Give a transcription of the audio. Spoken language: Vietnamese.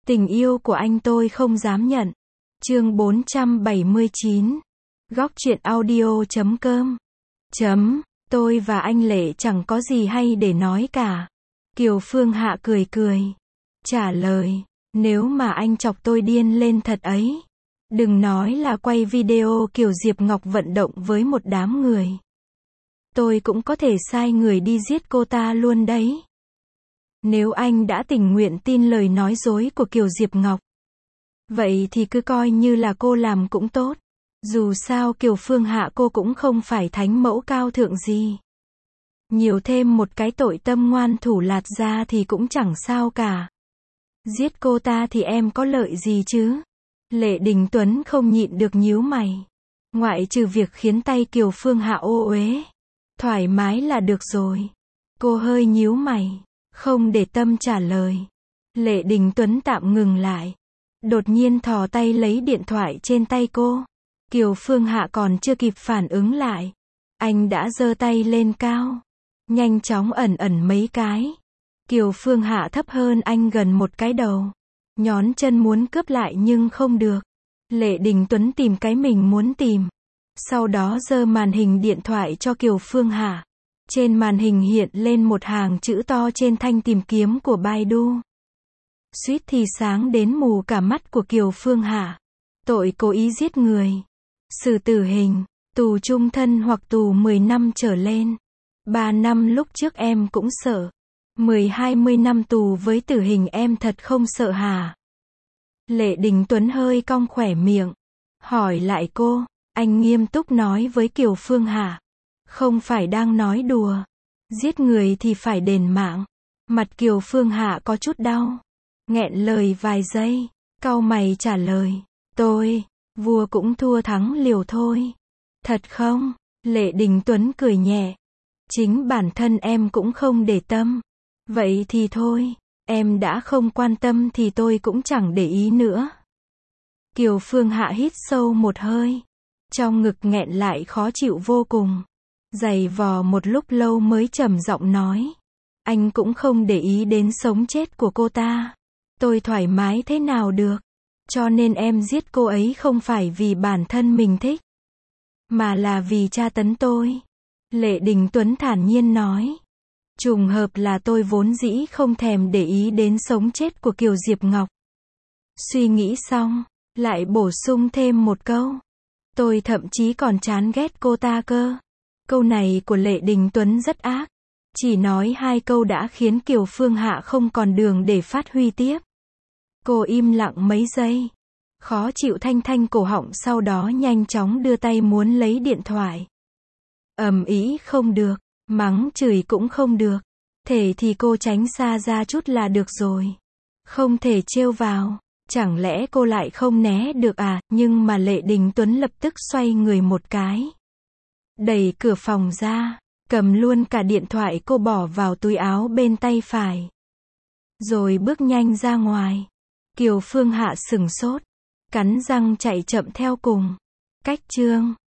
Tình yêu của anh tôi không dám nhận. Chương 479. Góc truyện audio.com. Tôi và anh Lệ chẳng có gì hay để nói cả. Kiều Phương Hạ cười cười. Trả lời, nếu mà anh chọc tôi điên lên thật ấy. Đừng nói là quay video kiểu Diệp Ngọc vận động với một đám người. Tôi cũng có thể sai người đi giết cô ta luôn đấy. Nếu anh đã tình nguyện tin lời nói dối của Kiều Diệp Ngọc, vậy thì cứ coi như là cô làm cũng tốt. Dù sao Kiều Phương Hạ cô cũng không phải thánh mẫu cao thượng gì. Nhiều thêm một cái tội tâm ngoan thủ lạt ra thì cũng chẳng sao cả. Giết cô ta thì em có lợi gì chứ? Lệ Đình Tuấn không nhịn được nhíu mày. Ngoại trừ việc khiến tay Kiều Phương Hạ ô uế, thoải mái là được rồi. Cô hơi nhíu mày, không để tâm trả lời. Lệ Đình Tuấn tạm ngừng lại. Đột nhiên thò tay lấy điện thoại trên tay cô. Kiều Phương Hạ còn chưa kịp phản ứng lại. Anh đã giơ tay lên cao. Nhanh chóng ẩn mấy cái. Kiều Phương Hạ thấp hơn anh gần một cái đầu. Nhón chân muốn cướp lại nhưng không được. Lệ Đình Tuấn tìm cái mình muốn tìm. Sau đó giơ màn hình điện thoại cho Kiều Phương Hạ. Trên màn hình hiện lên một hàng chữ to trên thanh tìm kiếm của Baidu. Suýt thì sáng đến mù cả mắt của Kiều Phương Hạ. Tội cố ý giết người. Xử tử hình, tù chung thân hoặc tù 10 năm trở lên. 3 năm lúc trước em cũng sợ. 10-20 năm tù với tử hình em thật không sợ hả? Lệ Đình Tuấn hơi cong khỏe miệng. Hỏi lại cô, anh nghiêm túc nói với Kiều Phương Hạ. Không phải đang nói đùa. Giết người thì phải đền mạng. Mặt Kiều Phương Hạ có chút đau. Nghẹn lời vài giây. Cau mày trả lời. Vua cũng thua thắng liều thôi. Thật không? Lệ Đình Tuấn cười nhẹ. Chính bản thân em cũng không để tâm. Vậy thì thôi, em đã không quan tâm thì tôi cũng chẳng để ý nữa. Kiều Phương Hạ hít sâu một hơi. Trong ngực nghẹn lại khó chịu vô cùng. Giày vò một lúc lâu mới trầm giọng nói. Anh cũng không để ý đến sống chết của cô ta. Tôi thoải mái thế nào được. Cho nên em giết cô ấy không phải vì bản thân mình thích, mà là vì tra tấn tôi. Lệ Đình Tuấn thản nhiên nói. Trùng hợp là tôi vốn dĩ không thèm để ý đến sống chết của Kiều Diệp Ngọc. Suy nghĩ xong, lại bổ sung thêm một câu. Tôi thậm chí còn chán ghét cô ta cơ. Câu này của Lệ Đình Tuấn rất ác. Chỉ nói 2 câu đã khiến Kiều Phương Hạ không còn đường để phát huy tiếp. Cô im lặng mấy giây. Khó chịu thanh cổ họng, sau đó nhanh chóng đưa tay muốn lấy điện thoại. Ầm ĩ không được, mắng chửi cũng không được. Thể thì cô tránh xa ra chút là được rồi. Không thể trêu vào. Chẳng lẽ cô lại không né được à? Nhưng mà Lệ Đình Tuấn lập tức xoay người một cái. Đẩy cửa phòng ra. Cầm luôn cả điện thoại cô bỏ vào túi áo bên tay phải. Rồi bước nhanh ra ngoài. Kiều Phương Hạ sửng sốt. Cắn răng chạy chậm theo cùng. Cách chương